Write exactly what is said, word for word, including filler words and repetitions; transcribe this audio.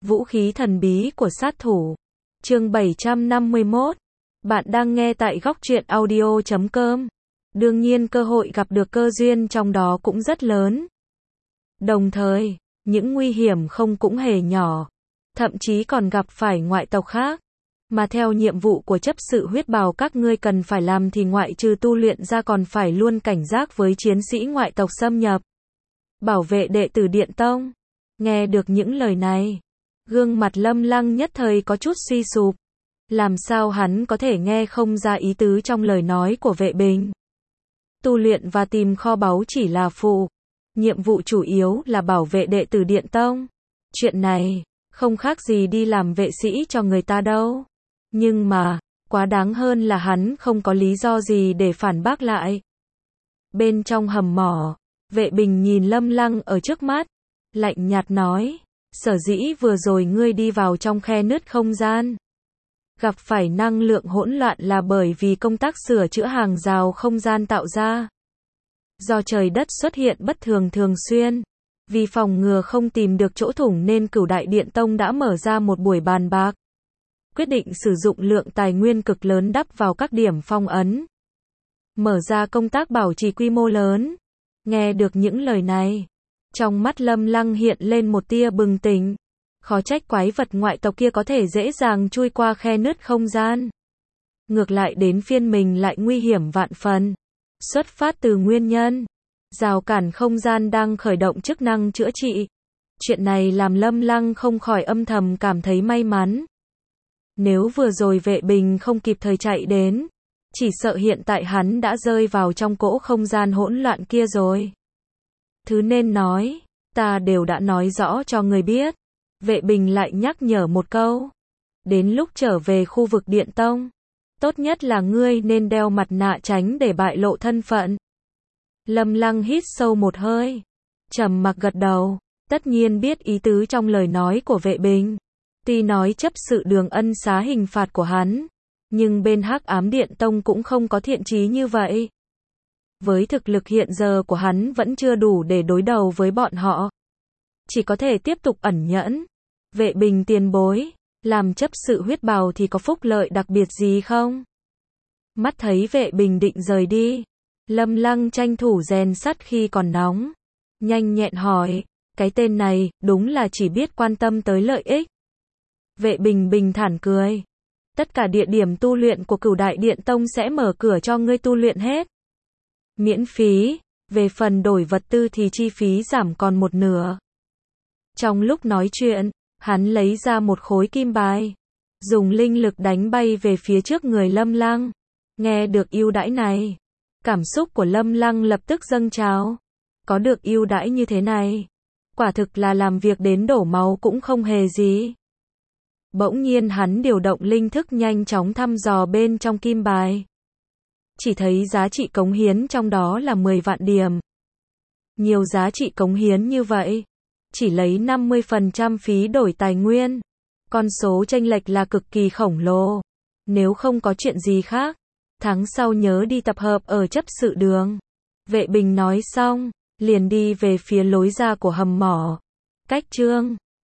Vũ khí thần bí của sát thủ. Chương bảy trăm năm mươi mốt. Bạn đang nghe tại góc truyện audio chấm com. Đương nhiên cơ hội gặp được cơ duyên trong đó cũng rất lớn. Đồng thời, những nguy hiểm không cũng hề nhỏ. Thậm chí còn gặp phải ngoại tộc khác. Mà theo nhiệm vụ của chấp sự huyết bào các ngươi cần phải làm thì ngoại trừ tu luyện ra còn phải luôn cảnh giác với chiến sĩ ngoại tộc xâm nhập. Bảo vệ đệ tử Điện Tông. Nghe được những lời này, gương mặt Lâm Lăng nhất thời có chút suy sụp. Làm sao hắn có thể nghe không ra ý tứ trong lời nói của Vệ Bình. Tu luyện và tìm kho báu chỉ là phụ. Nhiệm vụ chủ yếu là bảo vệ đệ tử Điện Tông. Chuyện này, không khác gì đi làm vệ sĩ cho người ta đâu. Nhưng mà, quá đáng hơn là hắn không có lý do gì để phản bác lại. Bên trong hầm mỏ, Vệ Bình nhìn Lâm Lăng ở trước mắt, lạnh nhạt nói, sở dĩ vừa rồi ngươi đi vào trong khe nứt không gian. Gặp phải năng lượng hỗn loạn là bởi vì công tác sửa chữa hàng rào không gian tạo ra. Do trời đất xuất hiện bất thường thường xuyên, vì phòng ngừa không tìm được chỗ thủng nên Cửu Đại Điện Tông đã mở ra một buổi bàn bạc. Quyết định sử dụng lượng tài nguyên cực lớn đắp vào các điểm phong ấn. Mở ra công tác bảo trì quy mô lớn. Nghe được những lời này, trong mắt Lâm Lăng hiện lên một tia bừng tỉnh. Khó trách quái vật ngoại tộc kia có thể dễ dàng chui qua khe nứt không gian. Ngược lại đến phiên mình lại nguy hiểm vạn phần. Xuất phát từ nguyên nhân rào cản không gian đang khởi động chức năng chữa trị. Chuyện này làm Lâm Lăng không khỏi âm thầm cảm thấy may mắn. Nếu vừa rồi Vệ Bình không kịp thời chạy đến, chỉ sợ hiện tại hắn đã rơi vào trong cỗ không gian hỗn loạn kia rồi. Thứ nên nói, ta đều đã nói rõ cho người biết. Vệ Bình lại nhắc nhở một câu. Đến lúc trở về khu vực Điện Tông, tốt nhất là ngươi nên đeo mặt nạ tránh để bại lộ thân phận. Lâm Lăng hít sâu một hơi, trầm mặc gật đầu, tất nhiên biết ý tứ trong lời nói của Vệ Bình. Tuy nói chấp sự Đường ân xá hình phạt của hắn, nhưng bên Hắc Ám Điện Tông cũng không có thiện chí như vậy. Với thực lực hiện giờ của hắn vẫn chưa đủ để đối đầu với bọn họ. Chỉ có thể tiếp tục ẩn nhẫn. Vệ Bình tiền bối, làm chấp sự huyết bào thì có phúc lợi đặc biệt gì không? Mắt thấy Vệ Bình định rời đi, Lâm Lăng tranh thủ rèn sắt khi còn nóng. Nhanh nhẹn hỏi, cái tên này, đúng là chỉ biết quan tâm tới lợi ích. Vệ Bình bình thản cười. Tất cả địa điểm tu luyện của Cửu Đại Điện Tông sẽ mở cửa cho ngươi tu luyện hết. Miễn phí, về phần đổi vật tư thì chi phí giảm còn một nửa. Trong lúc nói chuyện, hắn lấy ra một khối kim bài, dùng linh lực đánh bay về phía trước người Lâm Lăng. Nghe được ưu đãi này, cảm xúc của Lâm Lăng lập tức dâng trào. Có được ưu đãi như thế này, quả thực là làm việc đến đổ máu cũng không hề gì. Bỗng nhiên hắn điều động linh thức nhanh chóng thăm dò bên trong kim bài. Chỉ thấy giá trị cống hiến trong đó là mười vạn điểm. Nhiều giá trị cống hiến như vậy, chỉ lấy năm mươi phần trăm phí đổi tài nguyên. Con số chênh lệch là cực kỳ khổng lồ. Nếu không có chuyện gì khác, tháng sau nhớ đi tập hợp ở chấp sự đường. Vệ Bình nói xong, liền đi về phía lối ra của hầm mỏ. Cách chương